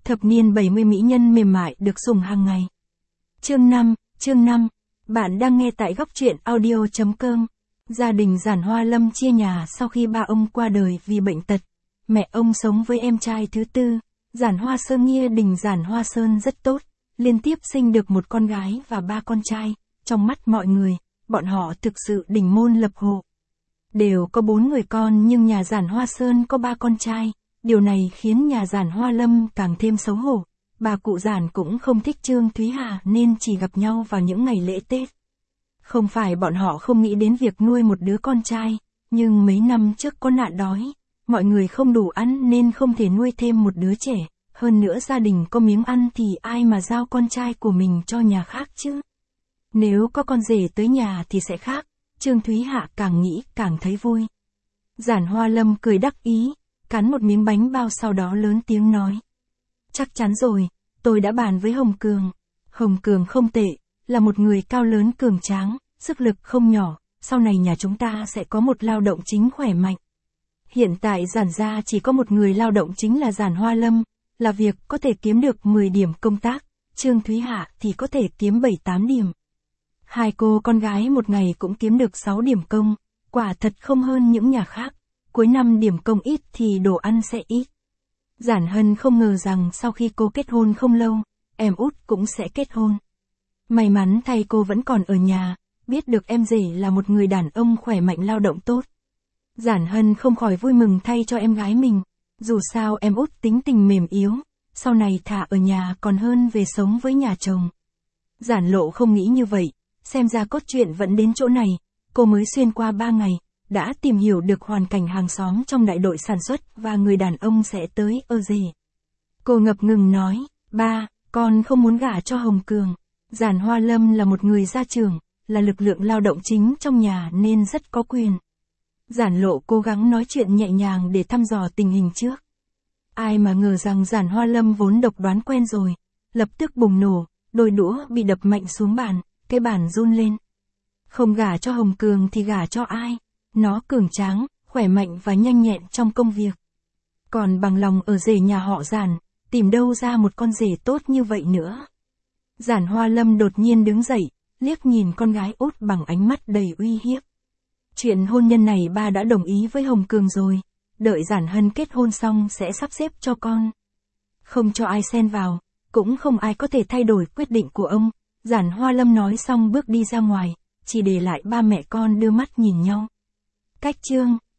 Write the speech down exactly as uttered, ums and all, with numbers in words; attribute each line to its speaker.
Speaker 1: Thập niên bảy mươi mỹ nhân mềm mại được sủng hàng ngày. Chương năm, chương năm. Bạn đang nghe tại góc truyện audio chấm com. Gia đình Giản Hoa Lâm chia nhà sau khi ba ông qua đời vì bệnh tật. Mẹ ông sống với em trai thứ tư, Giản Hoa Sơn Nghia Đình Giản Hoa Sơn rất tốt, liên tiếp sinh được một con gái và ba con trai. Trong mắt mọi người, bọn họ thực sự đỉnh môn lập hộ. Đều có bốn người con nhưng nhà Giản Hoa Sơn có ba con trai. Điều này khiến nhà Giản Hoa Lâm càng thêm xấu hổ. Bà cụ Giản cũng không thích Trương Thúy Hà nên chỉ gặp nhau vào những ngày lễ Tết. Không phải bọn họ không nghĩ đến việc nuôi một đứa con trai, nhưng mấy năm trước có nạn đói, mọi người không đủ ăn nên không thể nuôi thêm một đứa trẻ. Hơn nữa gia đình có miếng ăn thì ai mà giao con trai của mình cho nhà khác chứ. Nếu có con rể tới nhà thì sẽ khác. Trương Thúy Hạ càng nghĩ càng thấy vui. Giản Hoa Lâm cười đắc ý, cắn một miếng bánh bao sau đó lớn tiếng nói. Chắc chắn rồi, tôi đã bàn với Hồng Cường. Hồng Cường không tệ, là một người cao lớn cường tráng, sức lực không nhỏ, sau này nhà chúng ta sẽ có một lao động chính khỏe mạnh. Hiện tại Giản gia chỉ có một người lao động chính là Giản Hoa Lâm, là việc có thể kiếm được mười điểm công tác, Trương Thúy Hạ thì có thể kiếm bảy tám điểm. Hai cô con gái một ngày cũng kiếm được sáu điểm công, quả thật không hơn những nhà khác. Cuối năm điểm công ít thì đồ ăn sẽ ít. Giản Hân không ngờ rằng sau khi cô kết hôn không lâu, em út cũng sẽ kết hôn. May mắn thay cô vẫn còn ở nhà, biết được em rể là một người đàn ông khỏe mạnh lao động tốt. Giản Hân không khỏi vui mừng thay cho em gái mình, dù sao em út tính tình mềm yếu, sau này thà ở nhà còn hơn về sống với nhà chồng. Giản Lộ không nghĩ như vậy, xem ra cốt truyện vẫn đến chỗ này, cô mới xuyên qua ba ngày. Đã tìm hiểu được hoàn cảnh hàng xóm trong đại đội sản xuất và người đàn ông sẽ tới ơ rể. Cô ngập ngừng nói, ba, con không muốn gả cho Hồng Cường. Giản Hoa Lâm là một người gia trưởng, là lực lượng lao động chính trong nhà nên rất có quyền. Giản Lộ cố gắng nói chuyện nhẹ nhàng để thăm dò tình hình trước. Ai mà ngờ rằng Giản Hoa Lâm vốn độc đoán quen rồi, lập tức bùng nổ, đôi đũa bị đập mạnh xuống bàn, cái bàn run lên. Không gả cho Hồng Cường thì gả cho ai? Nó cường tráng, khỏe mạnh và nhanh nhẹn trong công việc. Còn bằng lòng ở rể nhà họ Giản, tìm đâu ra một con rể tốt như vậy nữa. Giản Hoa Lâm đột nhiên đứng dậy, liếc nhìn con gái út bằng ánh mắt đầy uy hiếp. Chuyện hôn nhân này ba đã đồng ý với Hồng Cường rồi, đợi Giản Hân kết hôn xong sẽ sắp xếp cho con. Không cho ai xen vào, cũng không ai có thể thay đổi quyết định của ông. Giản Hoa Lâm nói xong bước đi ra ngoài, chỉ để lại ba mẹ con đưa mắt nhìn nhau. Cách chương